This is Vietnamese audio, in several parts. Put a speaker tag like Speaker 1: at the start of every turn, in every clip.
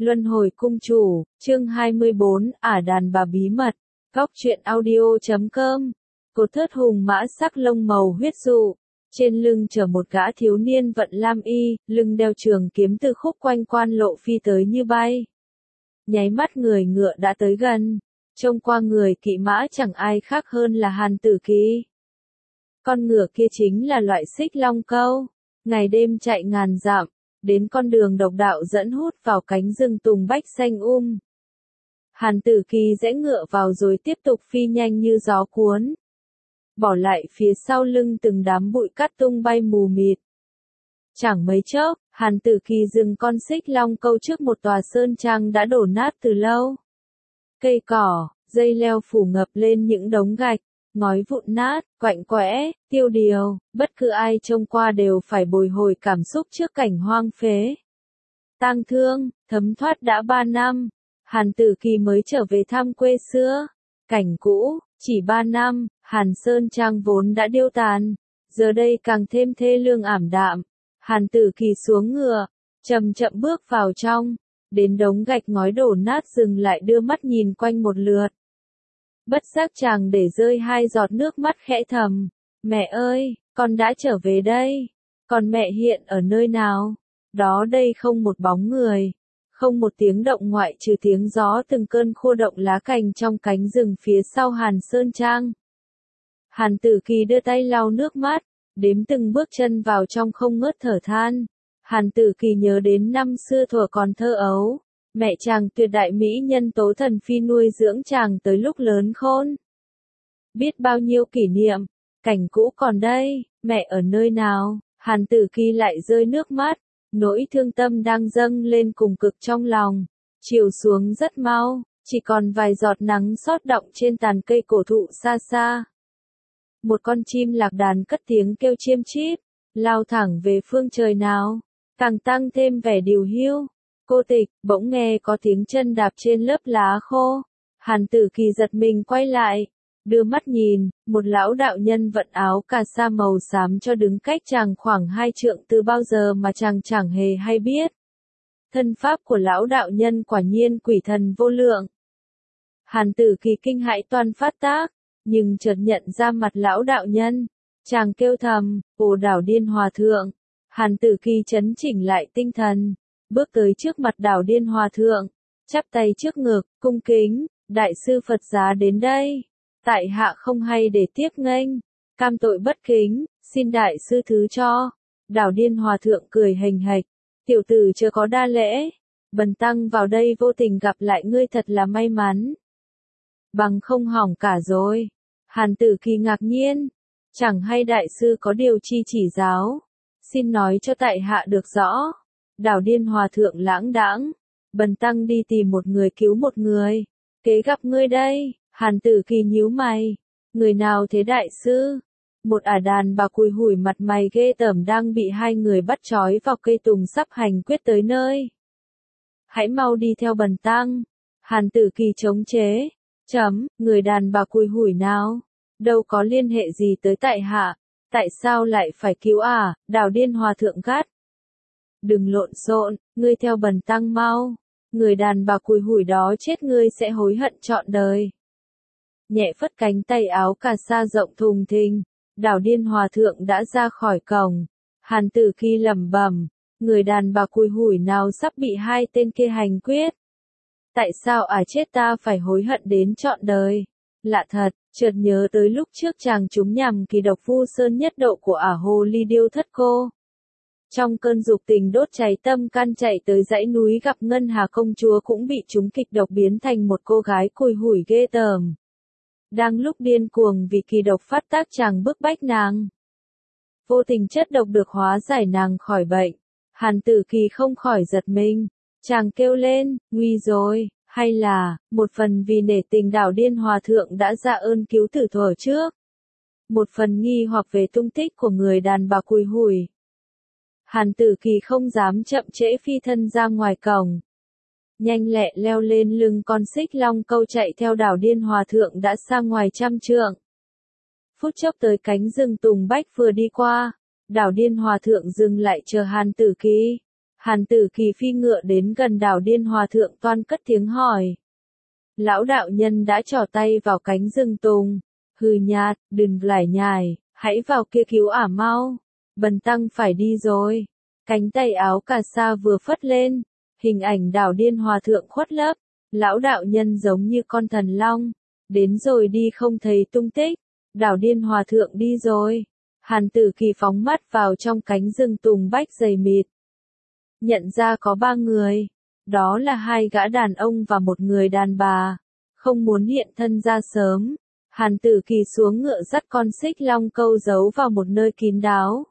Speaker 1: Luân hồi cung chủ, chương 24, ả đàn bà bí mật, góc truyện audio.com. Cột thớt hùng mã sắc lông màu huyết dụ, trên lưng chở một gã thiếu niên vận lam y, lưng đeo trường kiếm từ khúc quanh quan lộ phi tới như bay. Nháy mắt người ngựa đã tới gần, trông qua người kỵ mã chẳng ai khác hơn là Hàn Tử Kỳ. Con ngựa kia chính là loại xích long câu, ngày đêm chạy ngàn dặm, đến con đường độc đạo dẫn hút vào cánh rừng tùng bách xanh Hàn Tử Kỳ rẽ ngựa vào rồi tiếp tục phi nhanh như gió cuốn. Bỏ lại phía sau lưng từng đám bụi cát tung bay mù mịt. Chẳng mấy chốc, Hàn Tử Kỳ dừng con xích long câu trước một tòa sơn trang đã đổ nát từ lâu. Cây cỏ, dây leo phủ ngập lên những đống gạch, ngói vụn nát, quạnh quẽ, tiêu điều, bất cứ ai trông qua đều phải bồi hồi cảm xúc trước cảnh hoang phế. Tang thương, thấm thoát đã 3 năm, Hàn Tử Kỳ mới trở về thăm quê xưa. Cảnh cũ, chỉ 3 năm, Hàn Sơn Trang vốn đã điêu tàn, giờ đây càng thêm thê lương ảm đạm. Hàn Tử Kỳ xuống ngựa, chậm chậm bước vào trong, đến đống gạch ngói đổ nát dừng lại đưa mắt nhìn quanh một lượt. Bất giác chàng để rơi 2 giọt nước mắt khẽ thầm, mẹ ơi, con đã trở về đây, còn mẹ hiện ở nơi nào? Đó đây không một bóng người, không một tiếng động ngoại trừ tiếng gió từng cơn khô động lá cành trong cánh rừng phía sau Hàn Sơn Trang. Hàn Tử Kỳ đưa tay lau nước mắt, đếm từng bước chân vào trong không ngớt thở than. Hàn Tử Kỳ nhớ đến năm xưa thuở còn thơ ấu, mẹ chàng tuyệt đại mỹ nhân Tố Thần Phi nuôi dưỡng chàng tới lúc lớn khôn. Biết bao nhiêu kỷ niệm, cảnh cũ còn đây, mẹ ở nơi nào? Hàn Tử Kỳ lại rơi nước mắt, nỗi thương tâm đang dâng lên cùng cực trong lòng. Chiều xuống rất mau, chỉ còn vài giọt nắng xót đọng trên tàn cây cổ thụ xa xa. Một con chim lạc đàn cất tiếng kêu chiêm chít, lao thẳng về phương trời nào, càng tăng thêm vẻ điều hiu. Cô Tịch, bỗng nghe có tiếng chân đạp trên lớp lá khô. Hàn Tử Kỳ giật mình quay lại, đưa mắt nhìn, một lão đạo nhân vận áo cà sa màu xám cho đứng cách chàng khoảng 2 trượng từ bao giờ mà chàng chẳng hề hay biết. Thân pháp của lão đạo nhân quả nhiên quỷ thần vô lượng. Hàn Tử Kỳ kinh hãi toan phát tác, nhưng chợt nhận ra mặt lão đạo nhân, chàng kêu thầm, ồ Đảo Điên Hòa Thượng. Hàn Tử Kỳ trấn chỉnh lại tinh thần, bước tới trước mặt Đảo Điên Hòa Thượng, chắp tay trước ngực, cung kính, đại sư Phật giá đến đây. Tại hạ không hay để tiếp nghênh, cam tội bất kính, xin đại sư thứ cho. Đảo Điên Hòa Thượng cười hềnh hạch, tiểu tử chưa có đa lễ, bần tăng vào đây vô tình gặp lại ngươi thật là may mắn. Bằng không hỏng cả rồi. Hàn Tử Kỳ ngạc nhiên, chẳng hay đại sư có điều chi chỉ giáo, xin nói cho tại hạ được rõ. Đảo Điên Hòa Thượng lãng đãng, bần tăng đi tìm một người cứu một người, kế gặp ngươi đây. Hàn Tử Kỳ nhíu mày, người nào thế đại sư? Một ả đàn bà cùi hủi mặt mày ghê tởm đang bị 2 người bắt trói vào cây tùng sắp hành quyết tới nơi. Hãy mau đi theo bần tăng. Hàn Tử Kỳ chống chế, người đàn bà cùi hủi nào? Đâu có liên hệ gì tới tại hạ, tại sao lại phải cứu à? Đảo Điên Hòa Thượng gắt. Đừng lộn xộn, ngươi theo bần tăng mau, người đàn bà cùi hủi đó chết ngươi sẽ hối hận trọn đời. Nhẹ phất cánh tay áo cà sa rộng thùng thình, Đảo Điên Hòa Thượng đã ra khỏi cổng. Hàn Tử Kỳ lẩm bẩm, người đàn bà cùi hủi nào sắp bị 2 tên kia hành quyết. Tại sao chết ta phải hối hận đến trọn đời? Lạ thật, chợt nhớ tới lúc trước chàng trúng nhằm kỳ độc Vu Sơn nhất độ của ả hồ ly điêu thất cô. Trong cơn dục tình đốt cháy tâm can chạy tới dãy núi gặp Ngân Hà công chúa cũng bị trúng kịch độc biến thành một cô gái cùi hủi ghê tởm. Đang lúc điên cuồng vì kỳ độc phát tác chàng bức bách nàng. Vô tình chất độc được hóa giải nàng khỏi bệnh. Hàn Tử Kỳ không khỏi giật mình. Chàng kêu lên, nguy rồi, hay là, một phần vì nể tình Đảo Điên Hòa Thượng đã ra ơn cứu tử thuở trước. Một phần nghi hoặc về tung tích của người đàn bà cùi hủi. Hàn Tử Kỳ không dám chậm trễ phi thân ra ngoài cổng. Nhanh lẹ leo lên lưng con xích long câu chạy theo Đảo Điên Hòa Thượng đã xa ngoài 100 trượng. Phút chốc tới cánh rừng tùng bách vừa đi qua, Đảo Điên Hòa Thượng dừng lại chờ Hàn Tử Kỳ. Hàn Tử Kỳ phi ngựa đến gần Đảo Điên Hòa Thượng toan cất tiếng hỏi. Lão đạo nhân đã trỏ tay vào cánh rừng tùng. Hừ nhạt, đừng lải nhải, hãy vào kia cứu ả mau. Bần tăng phải đi rồi. Cánh tay áo cà sa vừa phất lên. Hình ảnh Đảo Điên Hòa Thượng khuất lấp. Lão đạo nhân giống như con thần long. Đến rồi đi không thấy tung tích. Đảo Điên Hòa Thượng đi rồi. Hàn Tử Kỳ phóng mắt vào trong cánh rừng tùng bách dày mịt. Nhận ra có 3 người. Đó là 2 gã đàn ông và 1 người đàn bà. Không muốn hiện thân ra sớm. Hàn Tử Kỳ xuống ngựa dắt con xích long câu giấu vào một nơi kín đáo.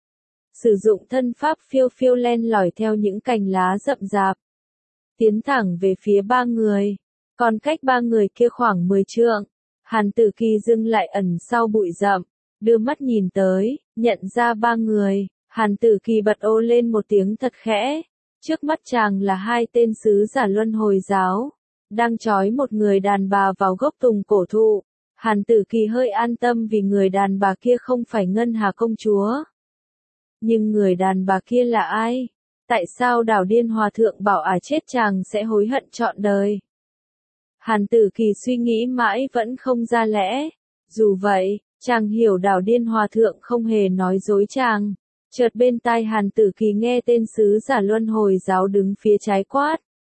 Speaker 1: Sử dụng thân pháp phiêu phiêu len lỏi theo những cành lá rậm rạp. Tiến thẳng về phía 3 người. Còn cách 3 người kia khoảng 10 trượng. Hàn Tử Kỳ dừng lại ẩn sau bụi rậm. Đưa mắt nhìn tới, nhận ra 3 người. Hàn Tử Kỳ bật ô lên một tiếng thật khẽ. Trước mắt chàng là 2 tên sứ giả luân hồi giáo. Đang trói một người đàn bà vào gốc tùng cổ thụ. Hàn Tử Kỳ hơi an tâm vì người đàn bà kia không phải Ngân Hà công chúa. Nhưng người đàn bà kia là ai? Tại sao Đảo Điên Hòa Thượng bảo chết chàng sẽ hối hận trọn đời? Hàn Tử Kỳ suy nghĩ mãi vẫn không ra lẽ. Dù vậy, chàng hiểu Đảo Điên Hòa Thượng không hề nói dối chàng. Chợt bên tai Hàn Tử Kỳ nghe tên sứ giả luân hồi giáo đứng phía trái quát.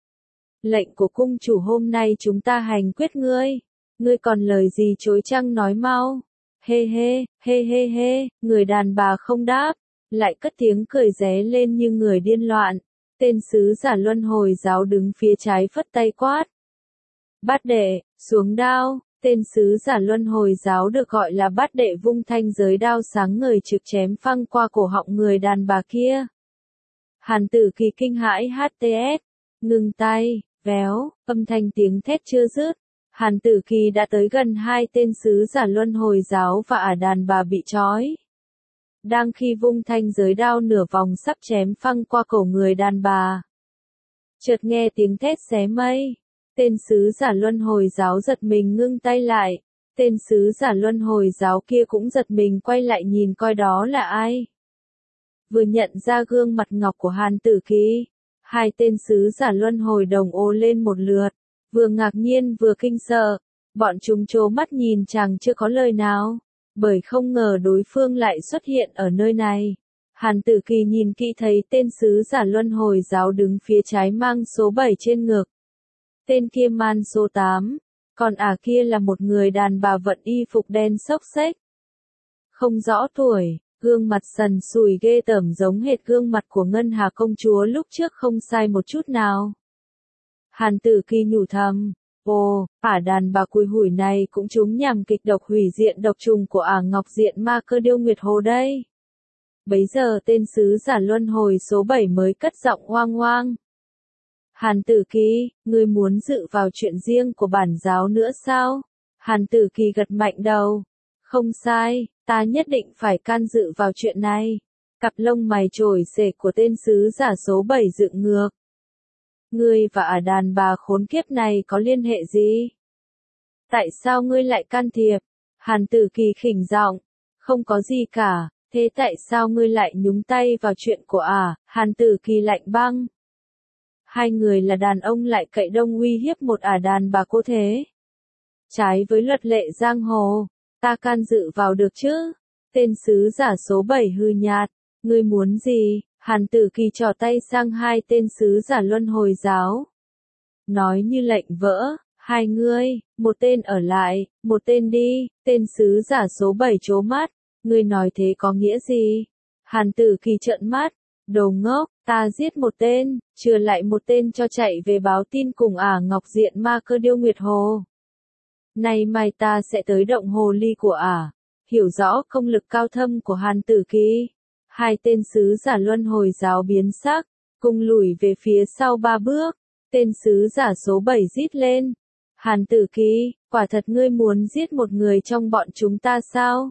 Speaker 1: Lệnh của cung chủ hôm nay chúng ta hành quyết ngươi. Ngươi còn lời gì chối chăng nói mau. Hê hê, hê hê hê, người đàn bà không đáp. Lại cất tiếng cười ré lên như người điên loạn. Tên sứ giả luân hồi giáo đứng phía trái phất tay quát. Bát đệ, xuống đao. Tên sứ giả luân hồi giáo được gọi là bát đệ vung thanh giới đao sáng ngời trực chém phăng qua cổ họng người đàn bà kia. Hàn Tử Kỳ kinh hãi HTS. Ngừng tay, véo, âm thanh tiếng thét chưa dứt. Hàn Tử Kỳ đã tới gần 2 tên sứ giả luân hồi giáo và đàn bà bị trói. Đang khi vung thanh giới đao nửa vòng sắp chém phăng qua cổ người đàn bà. Chợt nghe tiếng thét xé mây. Tên sứ giả luân hồi giáo giật mình ngưng tay lại. Tên sứ giả luân hồi giáo kia cũng giật mình quay lại nhìn coi đó là ai. Vừa nhận ra gương mặt ngọc của Hàn Tử Kỳ, 2 tên sứ giả luân hồi đồng ồ lên một lượt. Vừa ngạc nhiên vừa kinh sợ. Bọn chúng trố mắt nhìn chàng chưa có lời nào. Bởi không ngờ đối phương lại xuất hiện ở nơi này. Hàn Tử Kỳ nhìn kỹ thấy tên sứ giả luân hồi giáo đứng phía trái mang số 7 trên ngực. Tên kia man số 8. Còn kia là một người đàn bà vận y phục đen xốc xếch. Không rõ tuổi, gương mặt sần sùi ghê tởm giống hệt gương mặt của Ngân Hà công chúa lúc trước không sai một chút nào. Hàn Tử Kỳ nhủ thầm. Ồ, đàn bà cùi hủi này cũng trúng nhằm kịch độc hủy diện độc trùng của Ngọc Diện Ma Cơ Điêu Nguyệt Hồ đây. Bấy giờ tên sứ giả luân hồi số 7 mới cất giọng oang oang. Hàn Tử Kỳ, ngươi muốn dự vào chuyện riêng của bản giáo nữa sao? Hàn Tử Kỳ gật mạnh đầu. Không sai, ta nhất định phải can dự vào chuyện này. Cặp lông mày trổi xệ của tên sứ giả số 7 dựng ngược. Ngươi và đàn bà khốn kiếp này có liên hệ gì? Tại sao ngươi lại can thiệp? Hàn Tử Kỳ khỉnh giọng. Không có gì cả, thế tại sao ngươi lại nhúng tay vào chuyện của Hàn Tử Kỳ lạnh băng. 2 người là đàn ông lại cậy đông uy hiếp một đàn bà cô thế. Trái với luật lệ giang hồ, ta can dự vào được chứ? Tên sứ giả số 7 hư nhạt. Ngươi muốn gì? Hàn Tử Kỳ trỏ tay sang 2 tên sứ giả luân hồi giáo. Nói như lệnh vỡ, 2 ngươi, một tên ở lại, một tên đi. Tên sứ giả số 7 trố mắt. Ngươi nói thế có nghĩa gì? Hàn Tử Kỳ trợn mắt. Đồ ngốc, ta giết một tên, trừ lại một tên cho chạy về báo tin cùng Ngọc Diện Ma Cơ Điêu Nguyệt Hồ. Nay mai ta sẽ tới động hồ ly của Hiểu rõ công lực cao thâm của Hàn Tử Kỳ. 2 tên sứ giả luân hồi giáo biến sắc, cùng lùi về phía sau 3 bước. Tên sứ giả số 7 rít lên. Hàn Tử Kỳ, quả thật ngươi muốn giết một người trong bọn chúng ta sao?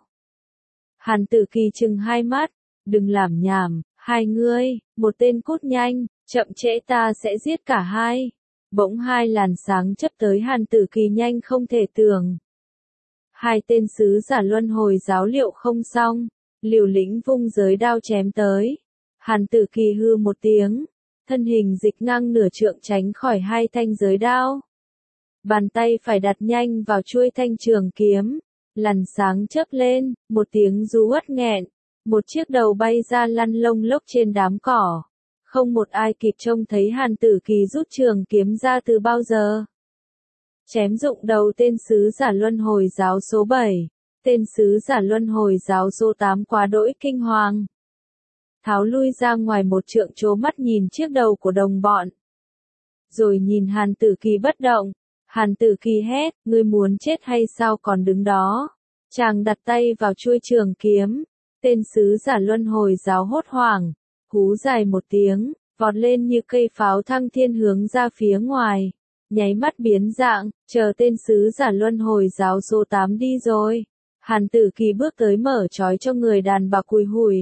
Speaker 1: Hàn Tử Kỳ trừng 2 mắt. Đừng làm nhảm, 2 ngươi, một tên cút nhanh, chậm trễ ta sẽ giết cả 2. Bỗng 2 làn sáng chớp tới Hàn Tử Kỳ nhanh không thể tưởng. 2 tên sứ giả luân hồi giáo liệu không xong, liều lĩnh vung giới đao chém tới. Hàn Tử Kỳ hư một tiếng, thân hình dịch ngang nửa trượng tránh khỏi hai thanh giới đao. Bàn tay phải đặt nhanh vào chuôi thanh trường kiếm, lằn sáng chớp lên, một tiếng rú uất nghẹn, một chiếc đầu bay ra lăn lông lốc trên đám cỏ. Không một ai kịp trông thấy Hàn Tử Kỳ rút trường kiếm ra từ bao giờ. Chém dụng đầu tên sứ giả luân hồi giáo số 7, tên sứ giả luân hồi giáo số 8 quá đỗi kinh hoàng. Tháo lui ra ngoài một trượng trố mắt nhìn chiếc đầu của đồng bọn. Rồi nhìn Hàn Tử Kỳ bất động. Hàn Tử Kỳ hét, ngươi muốn chết hay sao còn đứng đó? Chàng đặt tay vào chuôi trường kiếm. Tên sứ giả luân hồi giáo hốt hoảng, hú dài một tiếng, vọt lên như cây pháo thăng thiên hướng ra phía ngoài. Nháy mắt biến dạng, chờ tên sứ giả luân hồi giáo số 8 đi rồi. Hàn Tử Kỳ bước tới mở trói cho người đàn bà cùi hủi.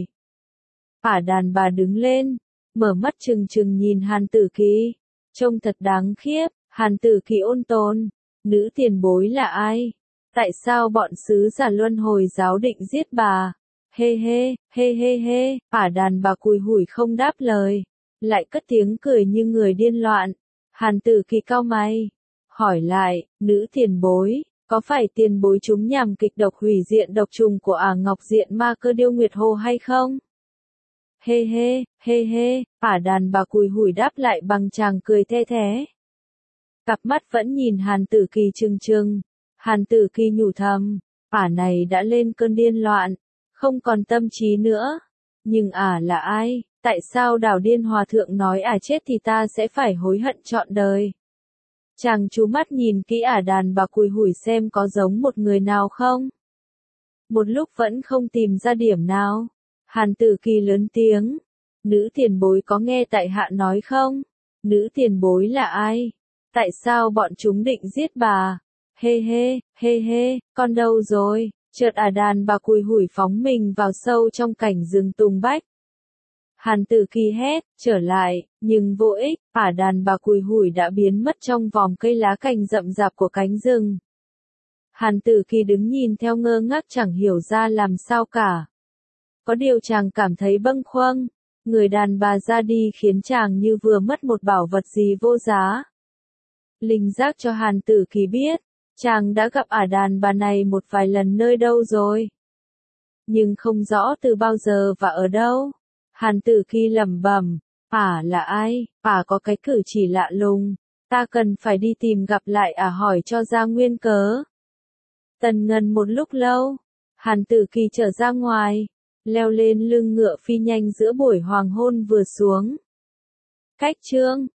Speaker 1: Đàn bà đứng lên, mở mắt trừng trừng nhìn Hàn Tử Kỳ. Trông thật đáng khiếp. Hàn Tử Kỳ ôn tồn, nữ tiền bối là ai? Tại sao bọn sứ giả luân hồi giáo định giết bà? Hê hê, hê hê hê, đàn bà cùi hủi không đáp lời, lại cất tiếng cười như người điên loạn. Hàn Tử Kỳ cau mày, hỏi lại, nữ tiền bối, có phải tiền bối chúng nhằm kịch độc hủy diện độc trùng của Ngọc Diện Ma Cơ Điêu Nguyệt Hồ hay không? Hê hê, đàn bà cùi hủi đáp lại bằng tràng cười the thé. Cặp mắt vẫn nhìn Hàn Tử Kỳ trừng trừng. Hàn Tử Kỳ nhủ thầm, này đã lên cơn điên loạn, không còn tâm trí nữa. Nhưng là ai? Tại sao Đảo Điên Hòa Thượng nói chết thì ta sẽ phải hối hận trọn đời? Chàng chú mắt nhìn kỹ đàn bà cùi hủi xem có giống một người nào không? Một lúc vẫn không tìm ra điểm nào. Hàn Tử Kỳ lớn tiếng, nữ tiền bối có nghe tại hạ nói không? Nữ tiền bối là ai? Tại sao bọn chúng định giết bà? Hê hê, con đâu rồi? Chợt đàn bà cùi hủi phóng mình vào sâu trong cảnh rừng tùng bách. Hàn Tử Kỳ hét, trở lại, nhưng vô ích, đàn bà cùi hủi đã biến mất trong vòng cây lá cành rậm rạp của cánh rừng. Hàn Tử Kỳ đứng nhìn theo ngơ ngác chẳng hiểu ra làm sao cả. Có điều chàng cảm thấy bâng khuâng, người đàn bà ra đi khiến chàng như vừa mất một bảo vật gì vô giá. Linh giác cho Hàn Tử Kỳ biết, chàng đã gặp đàn bà này một vài lần nơi đâu rồi. Nhưng không rõ từ bao giờ và ở đâu. Hàn Tử Kỳ lẩm bẩm, là ai? Có cái cử chỉ lạ lùng, ta cần phải đi tìm gặp lại hỏi cho ra nguyên cớ. Tần ngần một lúc lâu, Hàn Tử Kỳ trở ra ngoài, leo lên lưng ngựa phi nhanh giữa buổi hoàng hôn vừa xuống. Cách chương